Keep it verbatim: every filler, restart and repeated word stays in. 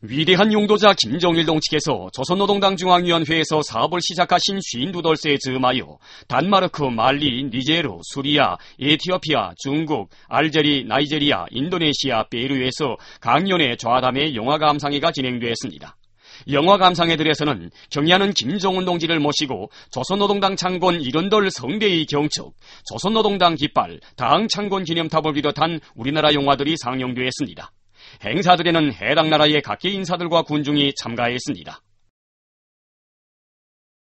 위대한 용도자 김정일동 측에서 조선노동당 중앙위원회에서 사업을 시작하신 오십이 돌세에 즈음하여 단마르크, 말리, 니제르, 수리아, 에티오피아, 중국, 알제리, 나이제리아, 인도네시아, 페루에서 강연회, 좌담회, 영화감상회가 진행되었습니다. 영화감상회들에서는 경의하는 김정은 동지를 모시고 조선노동당 창건 일흔돌 성대의 경축, 조선노동당 깃발, 당 창건 기념탑을 비롯한 우리나라 영화들이 상영되었습니다. 행사들에는 해당 나라의 각계 인사들과 군중이 참가했습니다.